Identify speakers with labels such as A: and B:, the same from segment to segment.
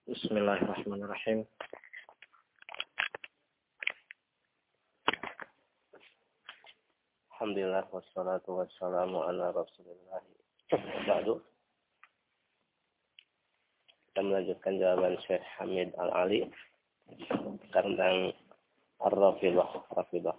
A: Bismillahirrahmanirrahim. Alhamdulillah wassalatu wassalamu ala Rasulillah. Ba'du. Kita melanjutkan jawaban Syekh Hamid Al-Ali tentang Ar-Rafidah.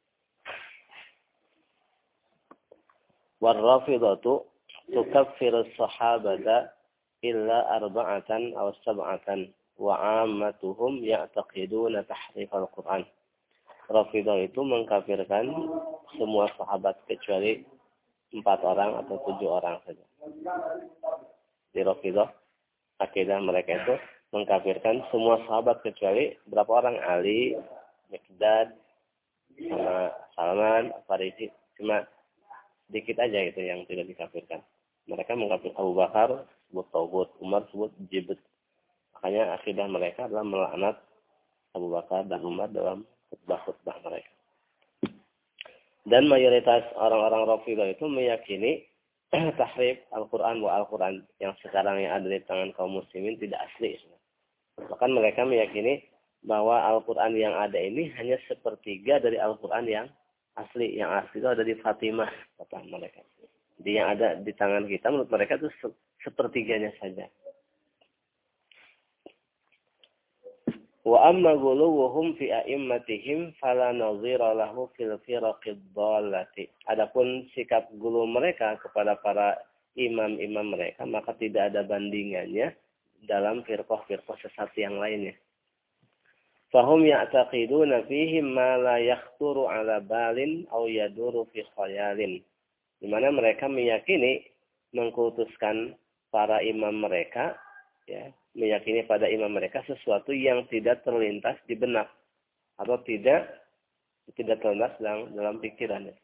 A: War-Rafidatu tukaffiru as-sahabata illa arba'atan aw sab'atan wa 'ammatuhum ya'taqiduna tahrif al-Qur'an. Rafidah itu mengkafirkan semua sahabat kecuali 4 orang atau 7 orang saja. Di Rafidah, akidah mereka itu mengkafirkan semua sahabat kecuali berapa orang? Ali, Miqdad, sama Salman, Farisi. Cuma sedikit aja itu yang tidak dikafirkan. Mereka mengkafirkan Abu Bakar, sebut Taubat, Umar sebut Jibet. Makanya akidah mereka adalah melaknat Abu Bakar dan Umar dalam khutbah-khutbah mereka. Dan mayoritas orang-orang Rafidah itu meyakini tahrif Al-Quran wa Al-Quran yang sekarang yang ada di tangan kaum muslimin tidak asli. Bahkan mereka meyakini bahwa Al-Quran yang ada ini hanya sepertiga dari Al-Quran yang asli. Yang asli itu ada di Fatimah, kata mereka. Jadi yang ada di tangan kita menurut mereka itu sepertiganya saja. Wa amma ghuluwuhum fi a'immatihim fala nazira lahu fil firaqid dhallati. Adapun sikap gulu mereka kepada para imam-imam mereka maka tidak ada bandingannya dalam firqah-firqah sesat yang lainnya. Fahum ya'taqiduna fihim ma la yakhturu ala balin aw yaduru fi khayalin. Di mana mereka meyakini mengkultuskan para imam mereka, ya, meyakini pada imam mereka sesuatu yang tidak terlintas di benak atau tidak terlintas dalam pikirannya.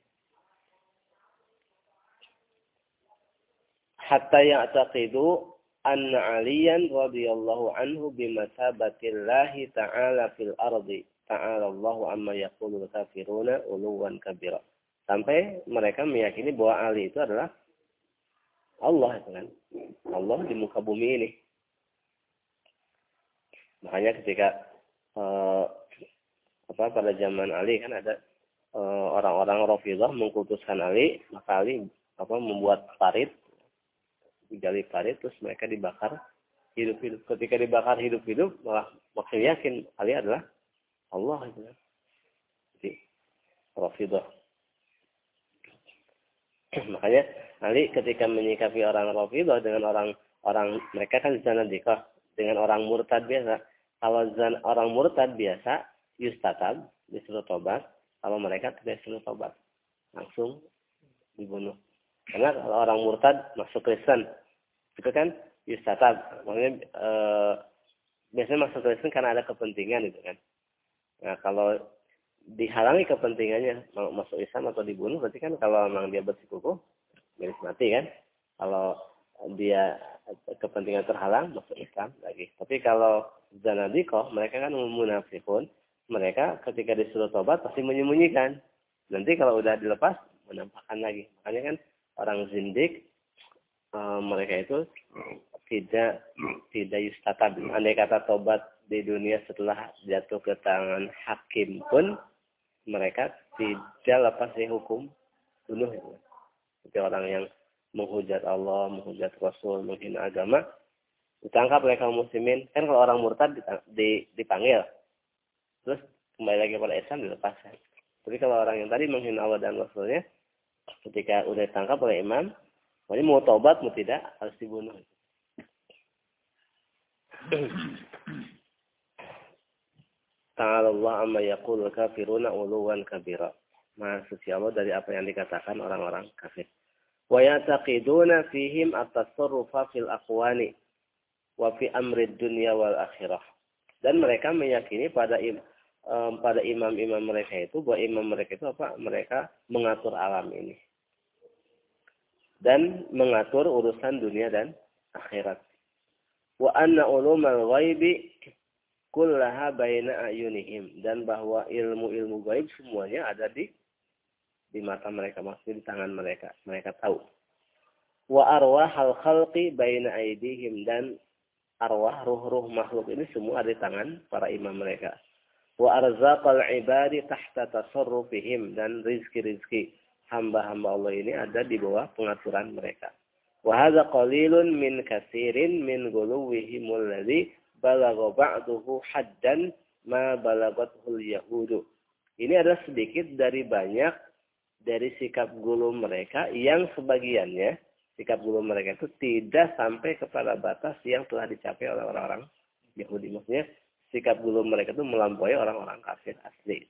A: Hatta ya'taqidu anna Aliyan radhiyallahu anhu bimasabatillahi ta'ala fil ardi ta'ala Allahu amma yaqulul kafiruna uluwan kabira. Sampai mereka meyakini bahwa Ali itu adalah Allah, itu kan. Allah di muka bumi ini. Makanya ketika pada zaman Ali kan ada orang-orang Rafidah mengkultuskan Ali, maka Ali membuat parit, digali parit, terus mereka dibakar hidup-hidup. Ketika dibakar hidup-hidup, malah makin yakin Ali adalah Allah, itu kan. Jadi Rafidah. Makanya Ali ketika menyikapi orang Rafidah dengan orang mereka kan zanadiqah, dengan orang murtad biasa. Kalau orang murtad biasa yustatab, disuruh tobat. Kalau mereka tidak disuruh tobat, langsung dibunuh. Karena kalau orang murtad masuk Kristen, itu kan yustatab. Maksudnya biasanya masuk Kristen karena ada kepentingan, itu kan. Nah kalau dihalangi kepentingannya masuk Islam atau dibunuh, berarti kan kalau memang dia bersikukuh garis mati kan. Kalau dia kepentingan terhalang masuk Islam lagi. Tapi kalau zanadiqah, mereka kan munafiqun, mereka ketika disuruh tobat pasti menyembunyikan. Nanti kalau udah dilepas menampakkan lagi. Makanya kan orang zindik mereka itu tidak yustatab. Andai kata tobat di dunia setelah jatuh ke tangan hakim pun mereka tidak lepas dari hukum bunuh. Seperti orang yang menghujat Allah, menghujat Rasul, menghina agama, ditangkap oleh kaum muslimin. Kan kalau orang murtad dipanggil, terus kembali lagi pada Islam dilepaskan. Tapi kalau orang yang tadi menghina Allah dan Rasulnya, ketika udah ditangkap oleh imam, jadi mau taubat mau tidak harus dibunuh. Ta'ala Allah amma yaqulul kafiruna uluwan kabira. Maha suci Allah dari apa yang dikatakan orang-orang kafir. Wa ya'taqiduna fihim at-tasarrufa fil aqwani wa fi amri dunya wal akhirah. Dan mereka meyakini pada imam-imam mereka itu bahwa imam mereka itu apa? Mereka mengatur alam ini. Dan mengatur urusan dunia dan akhirat. Wa anna ulumal ghaibi kullaha baina ayunihim, dan bahwa ilmu-ilmu gaib semuanya ada di mata mereka, maksudnya di tangan mereka. Mereka tahu. Wa arwahal khalqi baina aidihim, dan arwah, ruh-ruh makhluk ini semua ada di tangan para imam mereka. Wa arzaqal ibadi tahta tasarrufihim, dan rizki-rizki hamba-hamba Allah ini ada di bawah pengaturan mereka. Wa hadza qalilun min katsirin min guluwihim alladhi balagha ba'duhu haddan ma balagathul yahudu. Ini adalah sedikit dari banyak dari sikap gulu mereka yang sebagiannya sikap gulu mereka itu tidak sampai kepada batas yang telah dicapai oleh orang-orang Yahudi. Maksudnya sikap gulu mereka itu melampaui orang-orang kafir asli.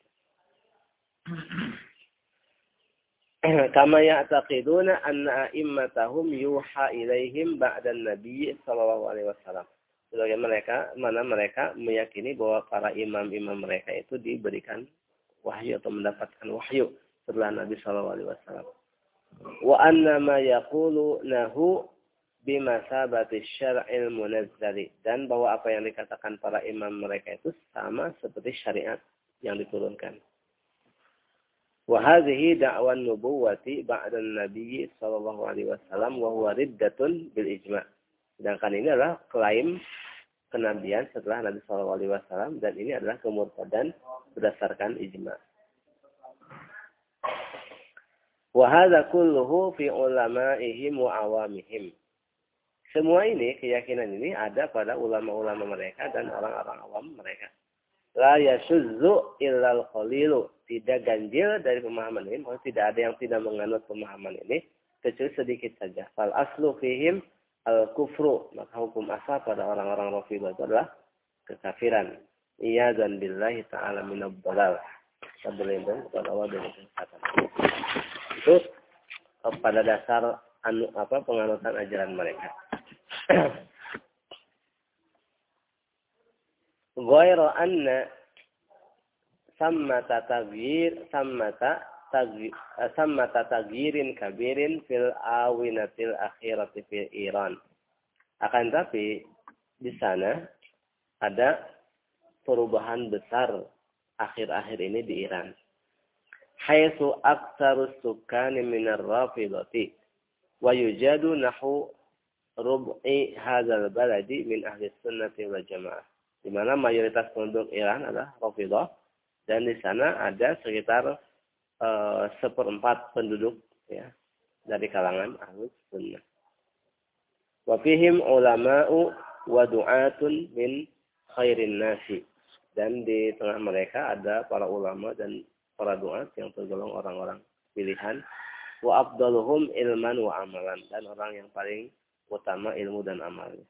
A: Kama ya'taqiduna anna a'immatahum yuha ilaihim ba'da an-nabi sallallahu alaihi wasallam. Sebagaimana mereka meyakini bahwa para imam-imam mereka itu diberikan wahyu atau mendapatkan wahyu setelah Nabi sallallahu alaihi wasallam. Wa anna ma yaqulunahu bimasabati syar'il munazzali, dan bahwa apa yang dikatakan para imam mereka itu sama seperti syariat yang diturunkan. Wa hadhihi da'wan nubuwwati ba'da an-nabi sallallahu alaihi wasallam wa huwa riddatun bil ijma'. Sedangkan ini adalah klaim kenabian setelah Nabi sallallahu alaihi wasallam, dan ini adalah kemurtadan berdasarkan ijma'. Wa hadza kulluhu fi ulama'ihim wa awamihim. Semua ini, keyakinan ini ada pada ulama-ulama mereka dan orang-orang awam mereka. La yashuzzu illal qalilu. Tidak ganjil dari pemahaman ini. Maksudnya tidak ada yang tidak menganut pemahaman ini, kecuali sedikit saja. Fal aslu fihim al-kufru. Maka hukum asal pada orang-orang Rafidhah itu adalah kekafiran. Iyadzan billahi ta'ala minad dhalal. Kita berlindung kepada Allah dari kesesatan. Itu pada dasar penganutan ajaran mereka. Ghairu anna sammata tagyirin kabirin fil awinatil akhirati fil Iran. Akan tapi di sana ada perubahan besar akhir-akhir ini di Iran. Haitsu aktsarus sukani minar rafidati wa yujadu nahu rub'i hadzal baladi min ahli sunnati wal jamaah. Di mana mayoritas penduduk Iran adalah Rafidhah, dan di sana ada sekitar 1/4 penduduk ya dari kalangan Ahlus Sunnah. Wa fihim ulama'u wa du'atun min khairin nasi. Dan di tengah mereka ada para ulama dan para duat yang tergolong orang-orang pilihan. Wa afdaluhum ilman wa amalan, dan orang yang paling utama ilmu dan amalnya.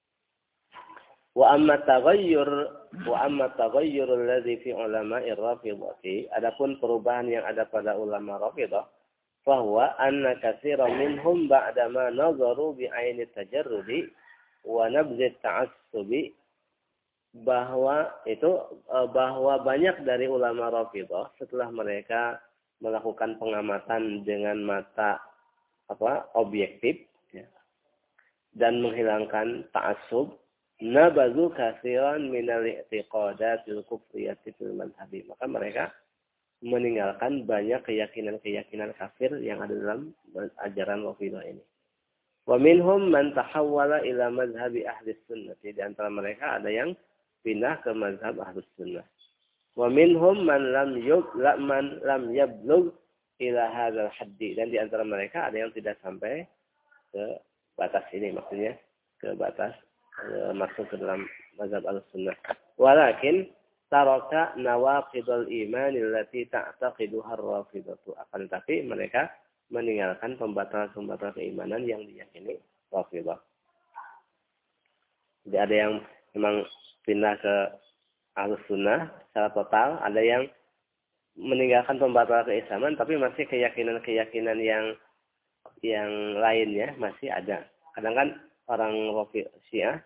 A: Wa amma taghayyur alladhi fi ulama'ir rafidhati, adapun perubahan yang ada pada ulama Rafidhah, bahwa anna katsiran minhum ba'da ma nazaru bi aini tajarrudi wa nabzi ta'assubi, bahwa banyak dari ulama Rafidhah setelah mereka melakukan pengamatan dengan mata objektif ya, dan menghilangkan ta'assub, nabazu katsiran minal i'tiqadatil kufriyati fil madhhabi, maka mereka meninggalkan banyak keyakinan-keyakinan kafir yang ada dalam ajaran Rafidhah ini. Wa minhum man tahawwala ila madhhabi ahli sunnah, di antara mereka ada yang pindah ke mazhab Ahlus Sunnah. Wa minhum man lam yablugh ila hadzal haddi, dan di antara mereka ada yang tidak sampai ke batas ini, maksudnya ke batas masuk ke dalam mazhab Ahlus Sunnah. Walakin taraka nawaqidul iman allati ta'taqiduha ar-rafidhatu, akan tapi mereka meninggalkan pembatal-pembatal keimanan yang diyakini Rafidhah. Jadi ada yang memang pindah ke Ahlus Sunnah secara total, ada yang meninggalkan pembatal keislaman, tapi masih keyakinan-keyakinan yang lainnya masih ada. Kadang kan orang Syiah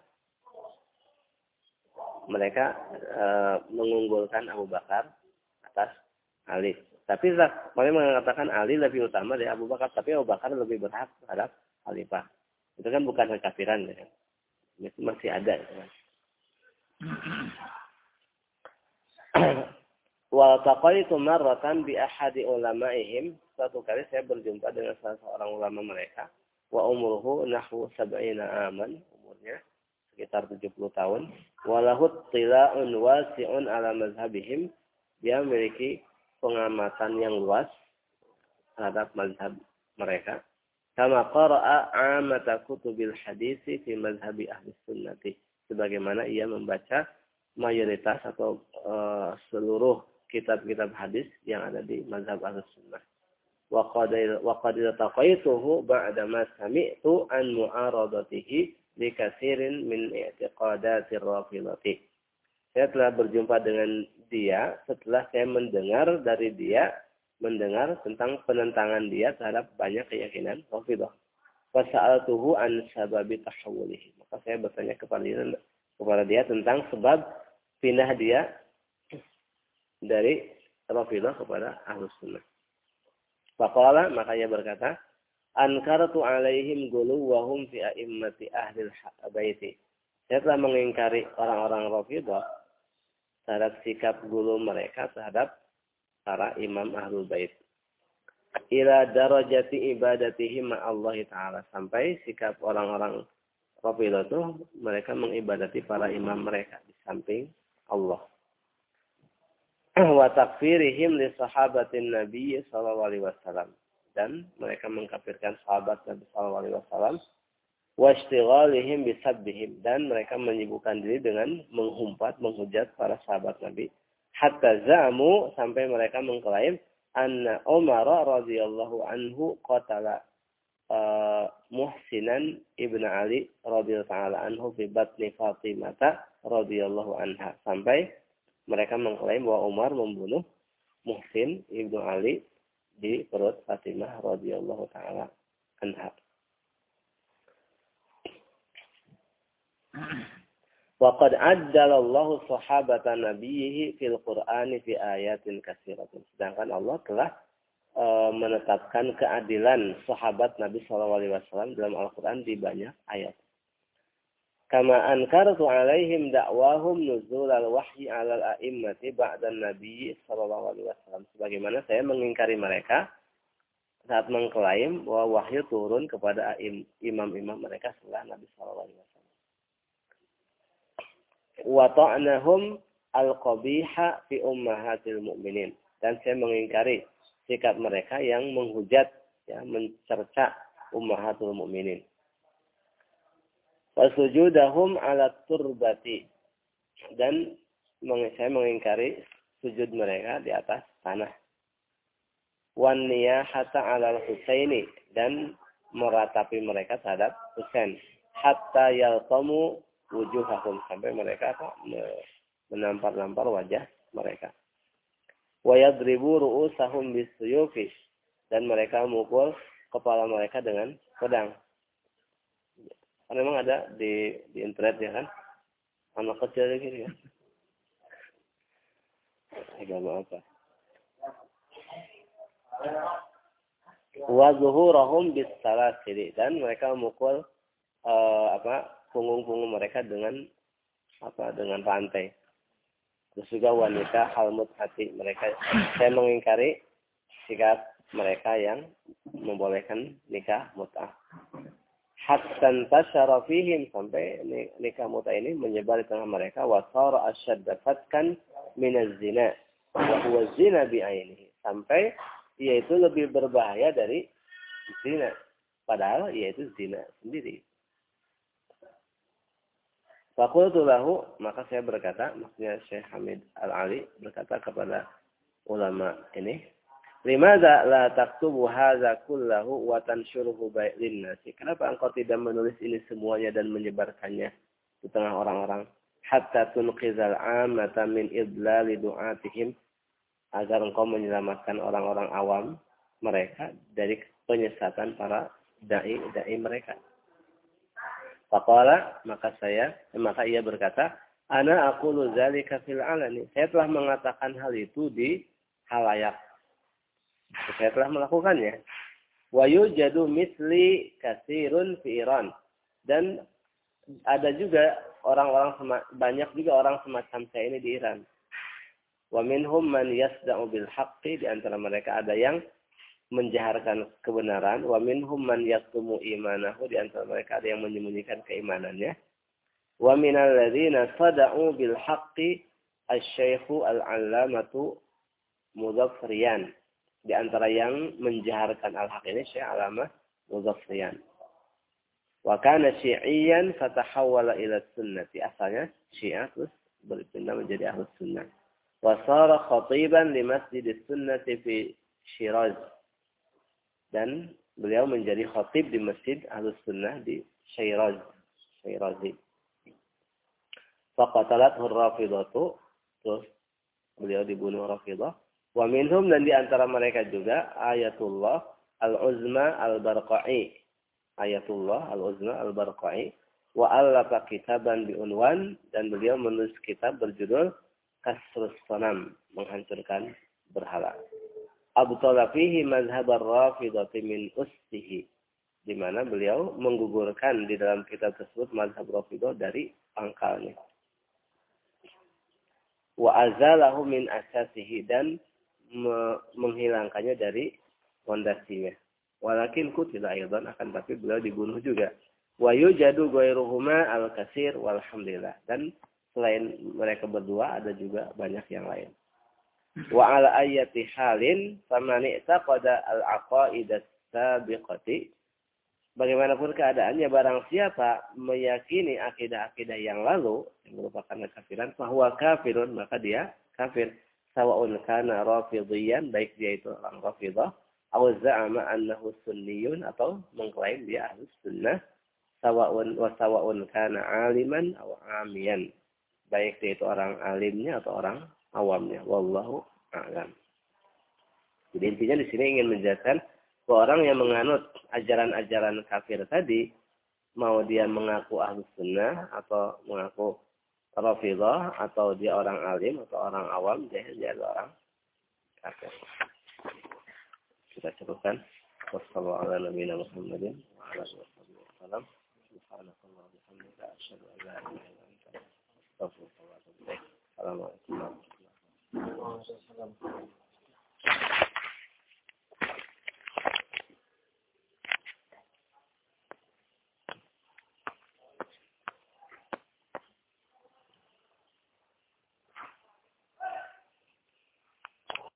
A: mereka mengunggulkan Abu Bakar atas Ali. Tapi mereka mengatakan Ali lebih utama dari Abu Bakar, tapi Abu Bakar lebih berhak terhadap khalifah. Itu kan bukan kekafiran, ya. Itu masih ada. Ya. Wa taqaitu marratan bi ahadi ulama'ihim, suatu kali saya berjumpa dengan salah seorang ulama mereka, wa umruhu nahwu 70 aman, umurnya sekitar 70 tahun. Walahut tila'un wasi'un ala mazhabihim. Dia memiliki pengamatan yang luas terhadap mazhab mereka. Kama qara'a 'amata kutubil hadisi fi mazhabi ahli sunnati. Sebagaimana ia membaca mayoritas atau seluruh kitab-kitab hadis yang ada di mazhab ahli sunnah. Wa qad iltaqaituhu ba'da ma sami'tu an mu'aradatihi li katsirin min i'tiqadatir rafidhati. Saya telah berjumpa dengan dia setelah saya mendengar tentang penentangan dia terhadap banyak keyakinan Rafidhah. Fa sa'altuhu an sababi tahawulihi. Maka saya bertanya kepada dia tentang sebab pindah dia dari Rafidhah kepada Ahlus Sunnah. Faqala, maka ia berkata, ankartu alaihim guluwahum fi a'immati ahlil baiti. Saya telah mengingkari orang-orang Rafidhah terhadap sikap gulu mereka terhadap para imam ahlul bait. Ila darajati ibadatihim ma'allahi ta'ala. Sampai sikap orang-orang Rafidhah itu mereka mengibadati para imam mereka di samping Allah. Wa takfirihim li sahabatin Nabi sallallahu alaihi wasallam, dan mereka mengkafirkan sahabat Nabi sallallahu alaihi wasallam. Wa ishtighalihim bisabbihim, dan mereka menyibukkan diri dengan menghujat para sahabat Nabi. Hatta za'mu, sampai mereka mengklaim anna Umar radhiyallahu anhu qatala Muhsinan ibn Ali radhiyallahu ta'ala anhu fi batni Fatimah radhiyallahu anha. Sampai mereka mengklaim bahwa Umar membunuh Muhsin ibnu Ali di perut Fatimah radhiyallahu taala anha. Wa qad ajjalallahu sahabata nabiyhi fil Qur'ani fi ayatin katsiratin. Sedangkan Allah telah menetapkan keadilan sahabat Nabi sallallahu alaihi wasallam dalam Al-Qur'an di banyak ayat. Kama ankartu alaihim da'wahum nuzul al-wahyi 'ala al-a'immati ba'da an-nabi sallallahu alaihi wasallam. Sebagaimana saya mengingkari mereka saat mengklaim bahwa wahyu turun kepada imam-imam mereka setelah Nabi sallallahu alaihi wasallam. Wa ta'nahum al-qabiha fi ummahatil mu'minin. Dan saya mengingkari sikap mereka yang menghujat, ya, mencerca ummahatul mu'minin. Wasujudahum ala turbati, dan saya mengingkari sujud mereka di atas tanah. Wan niyahata ala Husaini, dan meratapi mereka terhadap Husain. Hatta yalqamu wujuhahum, sampai mereka menampar-nampar wajah mereka. Wa yadribu ru'usahum bisuyufi, dan mereka memukul kepala mereka dengan pedang. Karena memang ada di internet, ya kan, anak kecil gitu ya. Agama apa? Wa zuhurahum bis salasili, dan mereka memukul punggung-punggung mereka dengan rantai. Terus juga wanita halmut hati mereka. Saya mengingkari sikap mereka yang membolehkan nikah mut'ah. Hatta tasyara fihim, sampai nikah mut'ah ini menyebar di tengah mereka. Wa sara asyadda fatkan min az-zina wa huwa zina bi'ainihi, sampai yaitu lebih berbahaya dari zina, padahal yaitu zina sendiri. Faqultu lahu, maka saya berkata, maksudnya Syekh Hamid Al-Ali berkata kepada ulama ini, limadza la taktubu hadza kullahu wa tanshuruhu bainal nas? Kenapa engkau tidak menulis ini semuanya dan menyebarkannya di tengah orang-orang? Hatta tunqizal 'amata min idlali du'atihim, agar engkau menyelamatkan orang-orang awam mereka dari penyesatan para dai mereka. Faqala, maka ia berkata, ana aqulu dzalika fil 'alani. Saya telah mengatakan hal itu di halayak. Saya telah melakukannya. Wa yujadu misli katsirun fi Iran. Dan ada juga banyak juga orang semacam saya ini di Iran. Wa minhum man yasda'u bil haqqi, di antara mereka ada yang menjaharkan kebenaran. Wa minhum man yaktumu imanahu, di antara mereka ada yang menyembunyikan keimanannya. Wa minal ladzina sada'u bil haqqi asy-syaikhu al-'allamatu Muzaffarian. Di antara yang menjaharkan al-haq ini Syekh Alamah Muzaffarian. Wa kana syi'iyan fatahawwala ila sunnati. Asalnya Syiah terus berpindah menjadi Ahlus Sunnah. Wa sara khatiban li Masjidis Sunnati fi Syiraz. Dan beliau menjadi khatib di Masjid Ahlus Sunnah di Syirazi. Faqatalathu ar-Rafidhatu. Terus beliau dibunuh Rafidah. Wa minhum, dan di antara mereka juga Ayatullah Al-Uzma Al-Barqa'i. Ayatullah Al-Uzma Al-Barqa'i. Wa allafa kitaban bi'unwan, dan beliau menulis kitab berjudul Kasrus Sanam, menghancurkan berhala. Abtala fihi mazhab ar-Rafidhati min ustihi, di mana beliau menggugurkan di dalam kitab tersebut mazhab Rafidah dari pangkalnya. Wa azalahu min asasihi, dan menghilangkannya dari fondasinya. Walakin qutila aidan, akan tapi beliau dibunuh juga. Wa yujadu ghairuhuma al-katsir walhamdulillah, dan selain mereka berdua ada juga banyak yang lain. Wa ala ayati halin faman i'taqada al-aqaidas sabiqati, bagaimanapun keadaannya, barang siapa meyakini akidah-akidah yang lalu yang merupakan kekafiran, bahwa kafirun, maka dia kafir. Sawa'un kana rafidhiyan, baik dia itu orang Rafidah, aw za'ama annahu sunniyun, atau mengklaim dia Ahlus Sunnah. Sawa'un kana aliman aw amiyan, baik dia itu orang alimnya atau orang awamnya. Wallahu a'lam. Jadi intinya di sini ingin menjelaskan bahwa orang yang menganut ajaran-ajaran kafir tadi, mau dia mengaku Ahlus Sunnah atau mengaku Rafidah, atau dia orang alim atau orang awam, dia adalah orang kafir. Kita cukupkan. Wassalamualaikum warahmatullahi wabarakatuh. Subhanallah walhamdulillah, asyhadu an la ilaha illa anta, astaghfiruka wa atubu ilaik. Assalamualaikum warahmatullahi wabarakatuh.